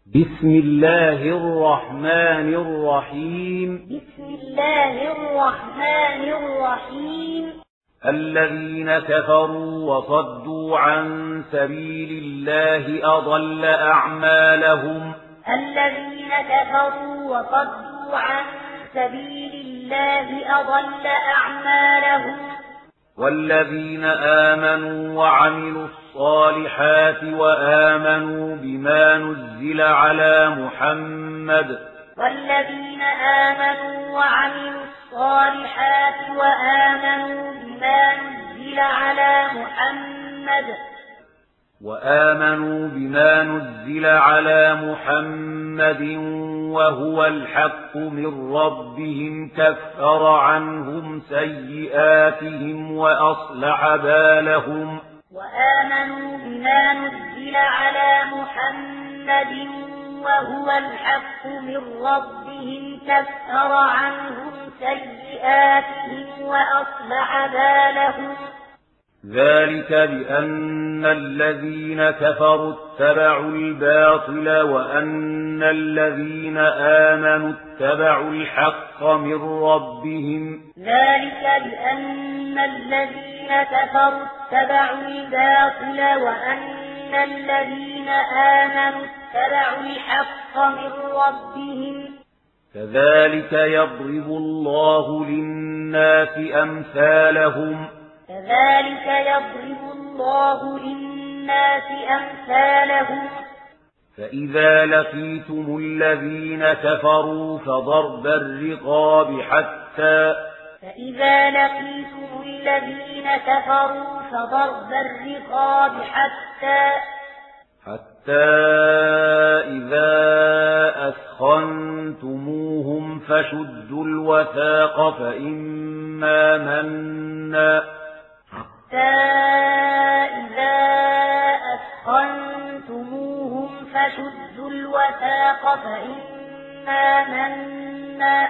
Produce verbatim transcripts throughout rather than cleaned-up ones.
بسم الله الرحمن الرحيم بسم الله الرحمن الرحيم الذين كفروا وصدوا عن سبيل الله أضل أعمالهم الذين كفروا وصدوا عن سبيل الله أضل أعمالهم والذين آمنوا وعملوا الصالحات وآمنوا بما نزل على محمد والذين آمنوا وعملوا الصالحات وآمنوا بما نزل على محمد وآمنوا بما نزل على محمد وهو الحق من ربهم كفر عنهم سيئاتهم وأصلح بالهم وآمنوا بما نزل على محمد وهو الحق من ربهم كفر عنهم سيئاتهم وأصلح بالهم ذلك بأن الذين كفروا اتبعوا الباطل وأن الذين آمنوا اتبعوا الحق من ربهم ذلك بأن الذين كفروا اتبعوا الباطل وأن الذين آمنوا اتبعوا الحق من ربهم كذلك يضرب الله للناس أمثالهم كذلك يضرب الله للناس أمثالهم فإذا لقيتم الذين كفروا فضرب الرقاب حتى فإذا لقيتم الذين كفروا فضرب الرقاب حتى حتى إذا أثخنتموهم فشدوا الوثاق فإما منا حتى إذا أثخنتموهم فشدوا الوثاق فإما منا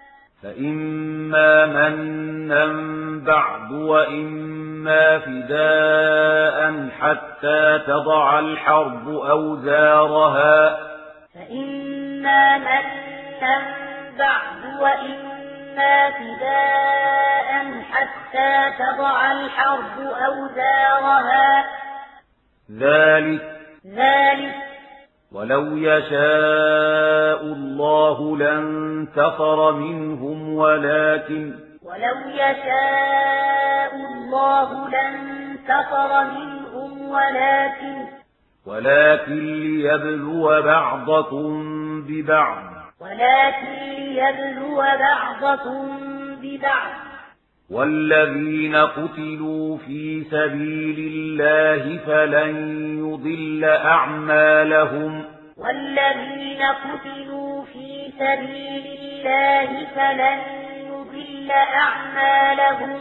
فإما منا بعد وإما فداء حتى تضع الحرب أوزارها فإما منا بعد وإما فداء حتى تضع الحرب أوزارها ذلك ذلك ولو يشاء الله لانتصر منهم ولكن ولو يشاء الله لانتصر منهم ولكن ولكن ليبلو بعضكم ببعض ولكن ليبلو بعضكم ببعض والذين قتلوا في سبيل الله فلن يضل أعمالهم والذين قتلوا في سبيل الله فلن يضل أعمالهم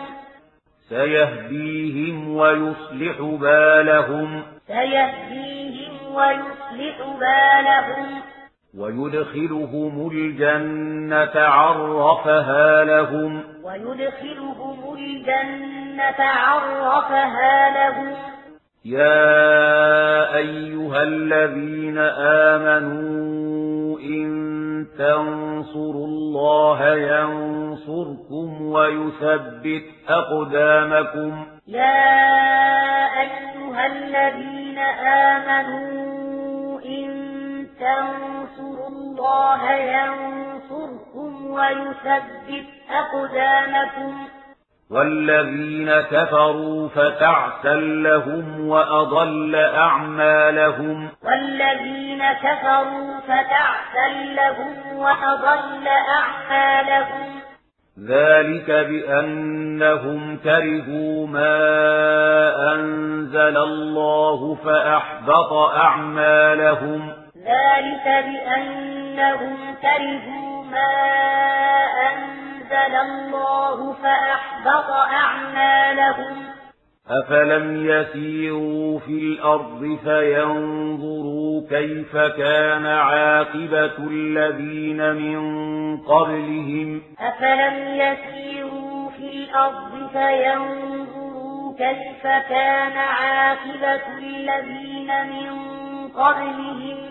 سيهديهم ويصلح بالهم سيهديهم ويصلح بالهم ويدخلهم الجنة عرفها لهم ويدخلهم الجنة عرفها لهم يا أيها الذين آمنوا إن تنصروا الله ينصركم ويثبت أقدامكم يا أيها الذين آمنوا إن تنصروا الله ينصركم ويثبت أقدامكم والذين كفروا فتعسا لهم وأضل أعمالهم والذين كفروا فتعسا لهم وأضل أعمالهم ذلك بأنهم كرهوا ما أنزل الله فأحبط أعمالهم ذلك بأنهم كرهوا ما أنزل الله فأحبط أعمالهم أفلم يسيروا في الأرض فينظروا كيف كان عاقبة الذين من قبلهم أفلم يسيروا في الأرض فينظروا كيف كان عاقبة الذين من قبلهم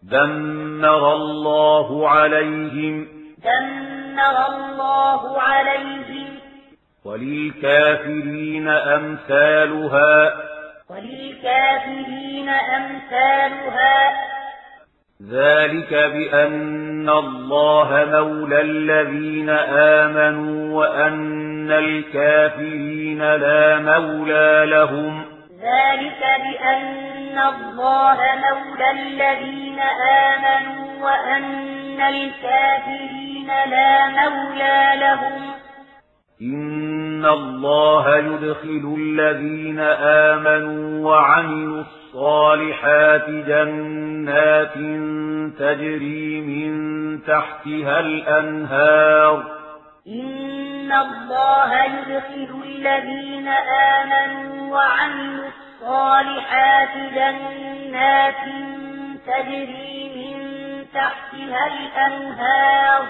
دمر الله عليهم دمر الله عليهم وللكافرين أمثالها وللكافرين أمثالها ذلك بأن الله مولى الذين آمنوا وأن الكافرين لا مولى لهم ذلك بأن الله مولى الذين آمنوا وأن الكافرين لا مولى لهم إن الله يدخل الذين آمنوا وعملوا الصالحات جنات تجري من تحتها الأنهار إن الله يدخل الذين آمنوا وعملوا الصالحات جنات تجري من تحتها الأنهار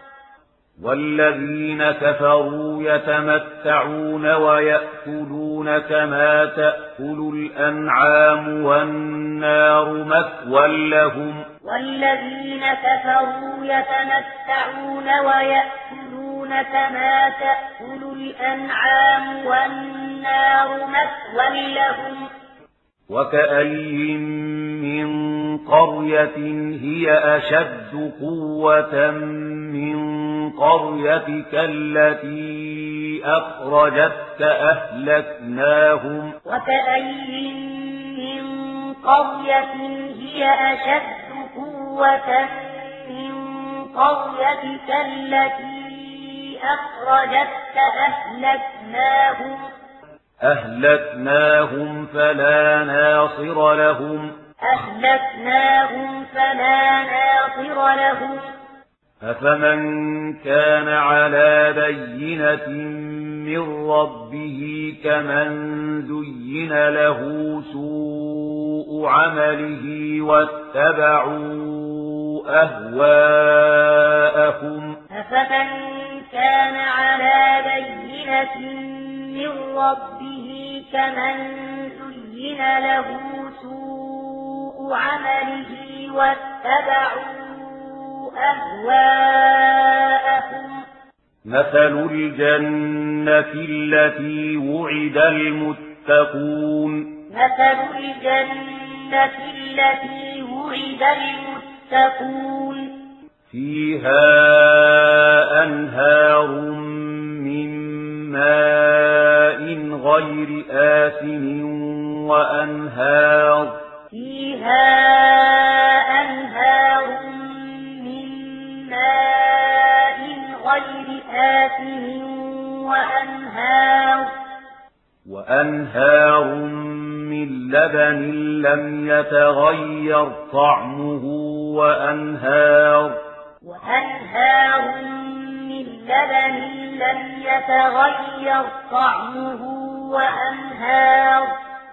والذين كفروا يتمتعون ويأكلون كما تأكل الأنعام والنار مثوى لهم والذين كفروا يتمتعون ويأكلون كما تأكل الأنعام والنار مثوى لهم وكأين من قرية هي أشد قوة من قريتك التي أخرجتك أهلكناهم وكأين من قرية هي أشد قوة من قريتك التي أخرجتك أهلكناهم أهلكناهم فلا ناصر لهم أهلكناهم فلا ناصر لهم أفمن كان على بينة من ربه كمن زين له سوء عمله واتبعوا أهواءهم أفمن كان على بينة من ربه كمن زين له سوء عمله واتبعوا أهواءهم مثل الجنة التي وعد المتقون مثل الجنة التي وعد المتقون فيها أنهار من ماء غير آسن وأنهار فيها أنهار من ماء غير آسن وأنهار وأنهار من لبن لم يتغير طعمه وأنهار وأنهار من لبن لم يتغير طعمه وأنهار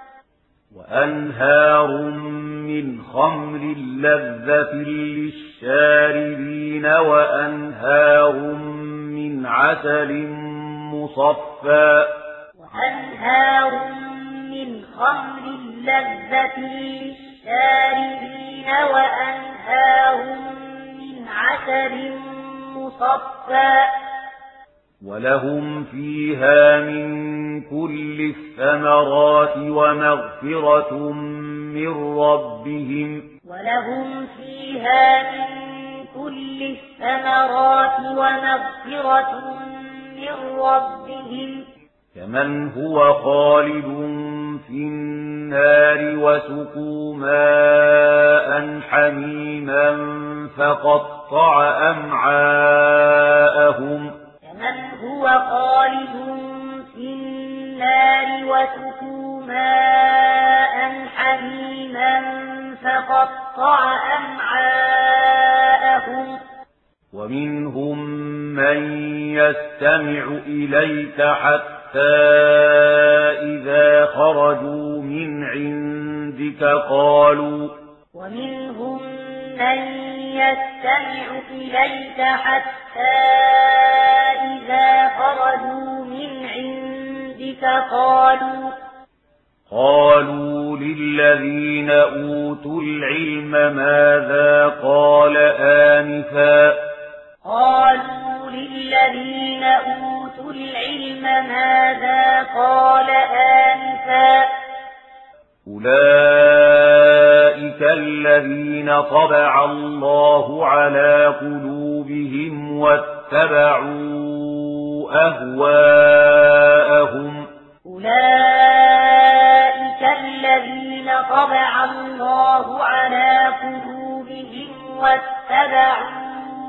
وأنهار من خمر لذة للشاربين وأنهار من عسل مصفى وأنهار من خمر لذة للشاربين وأنهار من عسل مصفى ولهم فيها من كل الثمرات ومغفرة من ربهم ولهم فيها من كل الثمرات ومغفرة من ربهم كمن هو خالد في النار وسقوا ماء حميما فقطع أمعاءهم كمن هو خالد في النار وسقوا ماء حميما فقطع أمعاءهم ومنهم من يستمع إليك حتى إذا خرجوا من عندك قالوا ومنهم من يستمع إليك حتى إذا خرجوا من عندك قالوا قالوا للذين أوتوا العلم ماذا قال آنفا قالوا للذين أوتوا العلم ماذا قال آنفا أولئك الذين طبع الله على قلوبهم واتبعوا أهواءهم أولئك الذين طبع الله على قلوبهم واتبعوا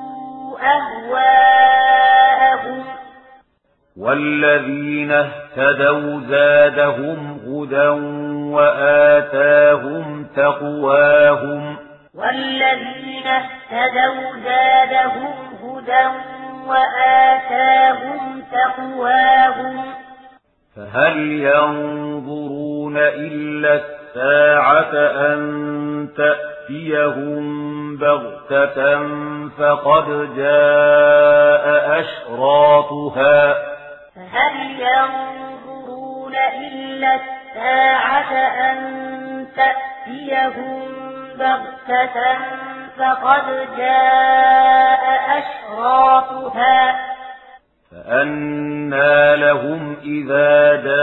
أهواءهم والذين اهتدوا زادهم هدى وآتاهم تقواهم والذين اهتدوا زادهم هدى وآتاهم تقواهم فهل ينظرون إلا الساعة أن تأتيهم بغتة فقد جاء أشراطها فهل ينظرون إلا الساعة أن تأتيهم بغتة فقد جاء أشراطها فأنى لهم إذا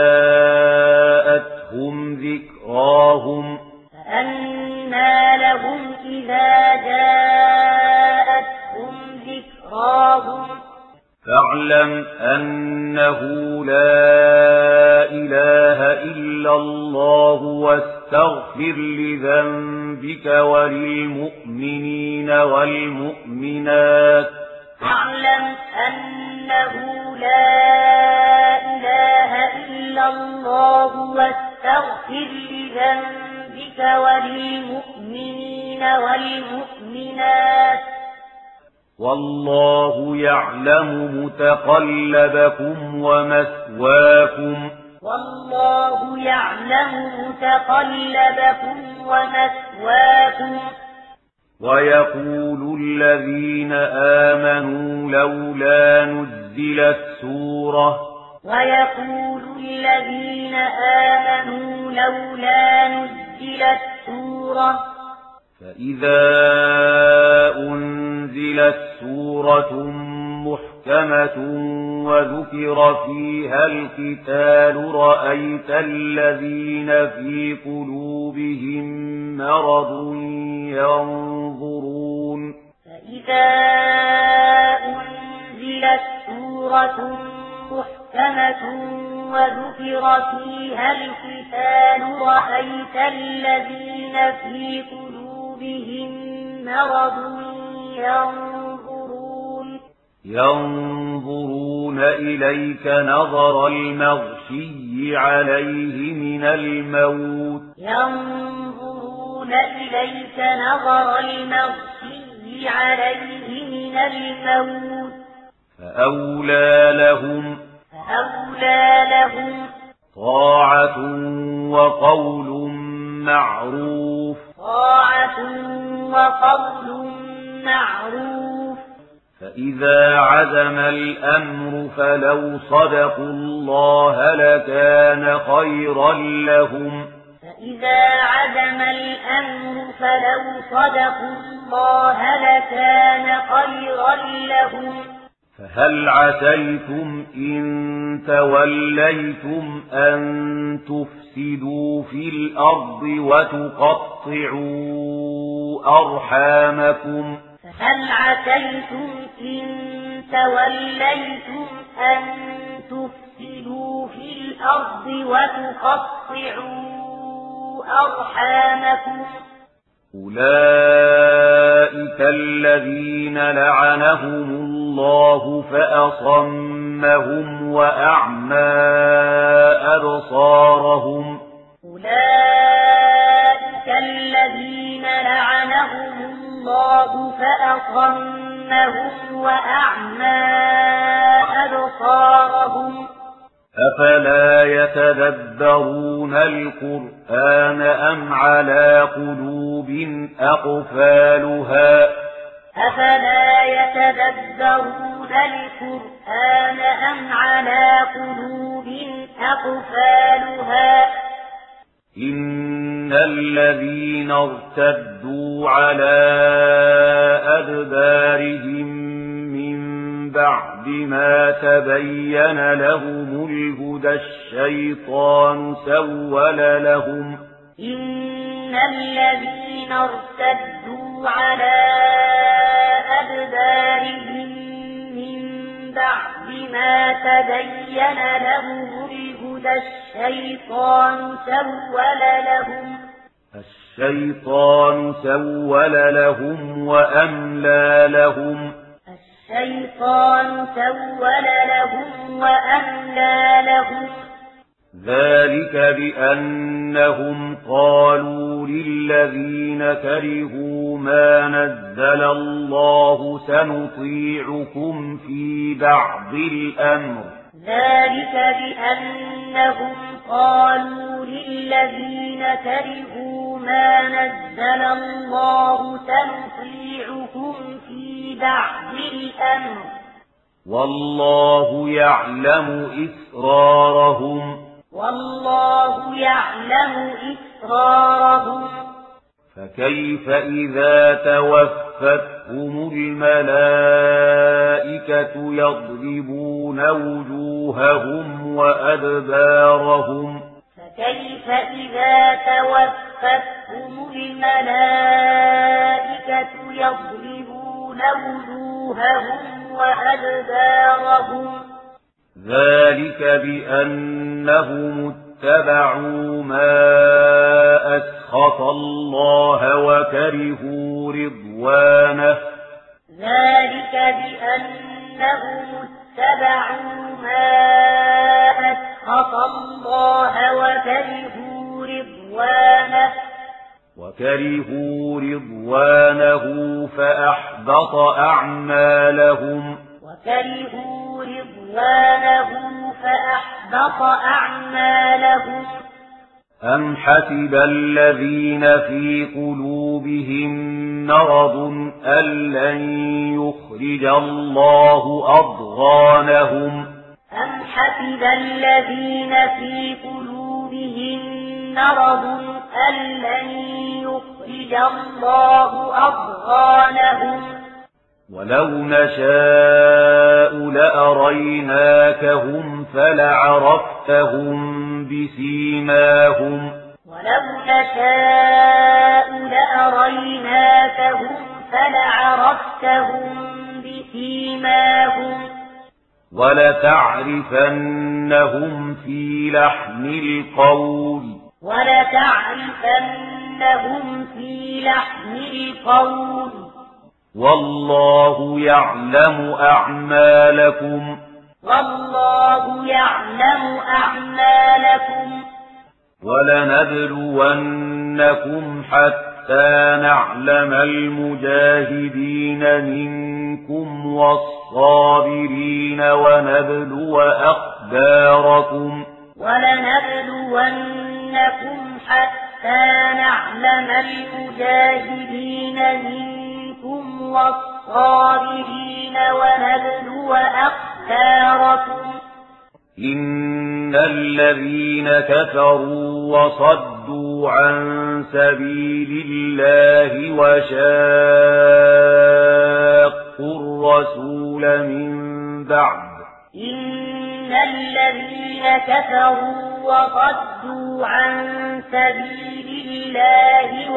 جاءتهم ذكراهم فأنى لهم إذا جاءتهم ذكراهم فاعلم أنه لا إله إلا الله واستغفر لذنبك وللمؤمنين والمؤمنات فاعلم أنه لا إله إلا الله واستغفر لذنبك وللمؤمنين والمؤمنات والله يعلم متقلبكم ومثواكم والله يعلم متقلبكم ومثواكم ويقول الذين آمنوا لولا نزلت سورة ويقول الذين آمنوا لولا نزلت سورة فإذا أنزلت سورة محكمة وذكر فيها القتال رأيت الذين في قلوبهم مرض ينظرون فإذا أنزلت سورة محكمة وذكر فيها القتال رأيت الذين في قلوبهم مرض ينظرون ينظرون إليك نظر المغشي عليه من الموت ينظرون إليك نظر المغشي عليه من الموت فأولى لهم فأولى لهم طاعة وقول معروف طاعة وقول معروف فإذا عزم الأمر فلو صدقوا الله لكان خيرا لهم فإذا عزم الأمر فلو صدقوا الله لكان خيرا لهم فهل عسيتم إن توليتم أن تفسدوا في الأرض وتقطعوا أرحامكم فهل عسيتم إن توليتم أن تفسدوا في الأرض وتقطعوا أرحامكم أولئك الذين لعنهم الله فأصمهم وأعمى أبصارهم أولئك الذين لعنهم الله فأصمهم وأعمى أبصارهم أفلا يتدبرون القرآن أم على قلوب أقفالها أفلا يتدبرون القرآن أم على قلوب أقفالها إن الذين ارتدوا على أدبارهم من بعد ما تبين لهم الهدى الشيطان سول لهم إن الذين ارتدوا على أدبارهم من بعد ما تبين لهم الهدى الشيطان سول لهم الشيطان سول لهم وأملى لهم الشيطان سول لهم وأملى لهم ذلك بأنهم قالوا للذين كرهوا ما نزل الله سنطيعكم في بعض الأمر ذلك بأنهم قالوا للذين كرهوا ما نزل الله سنطيعكم في بعض الأمر والله يعلم إسرارهم والله يعلم إسرارهم فكيف إذا توفتهم الملائكة يضربون وجوههم وأدبارهم فكيف إذا توفتهم الملائكة يضربون وجوههم وأدبارهم ذلك بأنهم اتبعوا ما أسخط الله وكرهوا رضوانه ذلك بأنهم اتبعوا ما أسخط الله وكرهوا رضوانه وكرهوا رضوانه فأحبط أعمالهم وكرهوا رضوانه فأحبط أعمالهم أم حسب الذين في قلوبهم مرض أن لن يخرج الله أضغانهم أم حسب الذين في قلوبهم مرض أن لن يخرج الله أضغانهم ولو نشاء لأريناكهم فلعرفتهم بسيماهم ولو نشاء لأريناكهم فلعرفتهم بسيماهم ولتعرفنهم في لحن القول ولتعرفنهم في لحن القول والله يعلم أعمالكم والله يعلم أعمالكم ولنبلونكم حتى نعلم المجاهدين منكم والصابرين ونبلو أخباركم ولنبلونكم حتى نعلم المجاهدين منكم والصابرين ونبلو أخباركم إن الذين كفروا وصدوا عن سبيل الله وشاقوا الرسول من بعد إن الذين كفروا وصدوا عن سبيل الله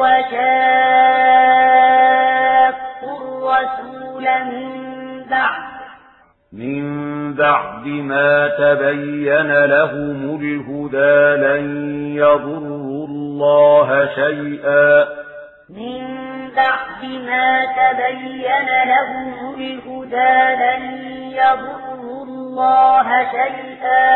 وشاقوا الرسول من بعد من بعد ما تبين لهم الهدى لن يضروا الله شيئا من بعد ما تبين لهم الهدى لن يضروا الله شيئا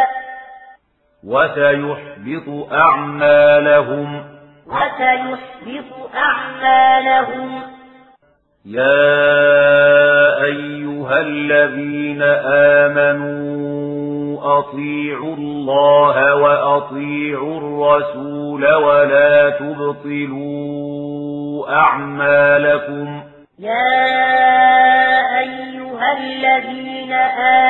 وسيحبط أعمالهم وسيحبط أعمالهم يا أيها الذين آمنوا أطيعوا الله وأطيعوا الرسول ولا تبطلوا أعمالكم يا أيها الذين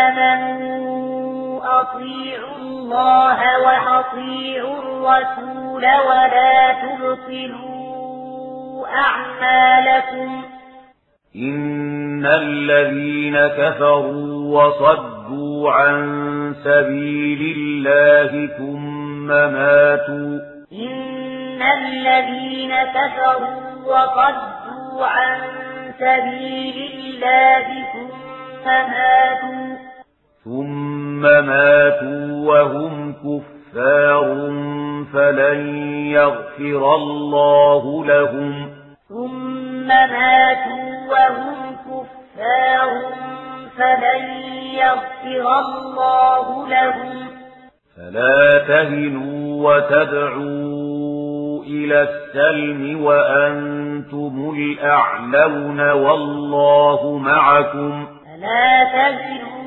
آمنوا أطيعوا الله وأطيعوا الرسول ولا تبطلوا أعمالكم إن الذين كفروا وصدوا عن سبيل الله ثم ماتوا إن الذين كفروا وصدوا عن سبيل الله ثم ماتوا ثم ماتوا وهم كفار فلن يغفر الله لهم ثم ماتوا وهم كفار فلن يغفر الله لهم فلا تهنوا وتدعوا إلى السلم وأنتم الأعلون والله معكم فلا تهنوا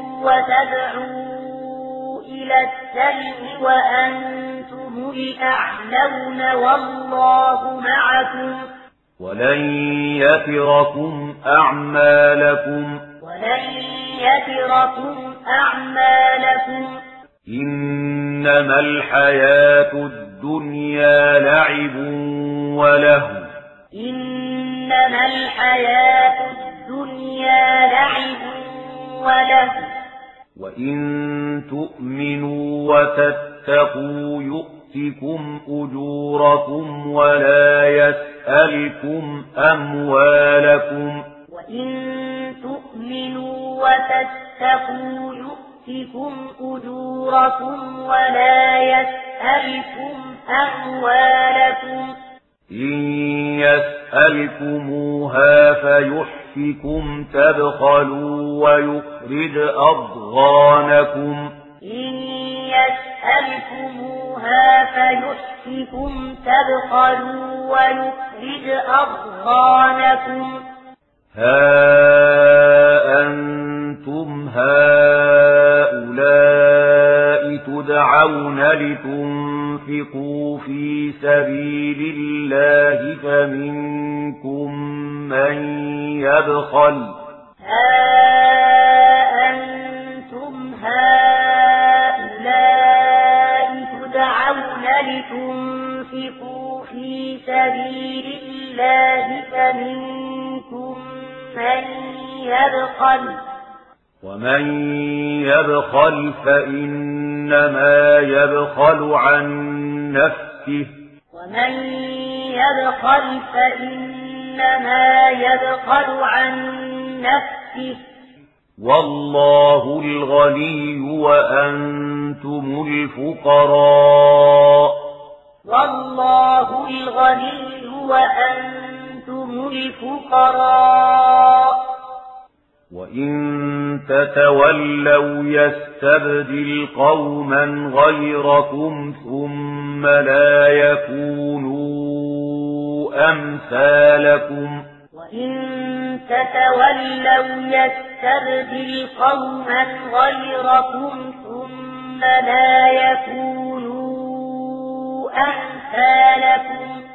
وتدعوا إلى السلم وأنتم الأعلون والله معكم ولن يتركم أعمالكم ولن يتركم أعمالكم إنما الحياة الدنيا لعب وله إنما الحياة الدنيا لعب وله وإن تؤمنوا وتتقوا يؤتكم أجوركم ولا يسألكم أموالكم وإن تؤمنوا وتتقوا يؤتكم أجوركم ولا يسألكم أموالكم إن يسألكموها فيحفكم تبخلوا ويخرج أضغانكم إن يسألكموها فيحفكم تبخلوا ويخرج أضغانكم ها أنتم هؤلاء تدعون لتنفقوا في سبيل الله فمنكم من يبخل ها أنتم هؤلاء تدعون لتنفقوا في سبيل الله فمنكم من يبخل ومن يبخل فإنما يبخل عن نفسه ومن يبخل فإنما يبخل عن نفسه والله الغني وأنتم الفقراء والله الغني وأنتم الفقراء وإن تتولوا يستبدل قوما غيركم ثم لا يكونوا أمثالكم وإن تتولوا يستبدل قوما غيركم ثم لا يكونوا أمثالكم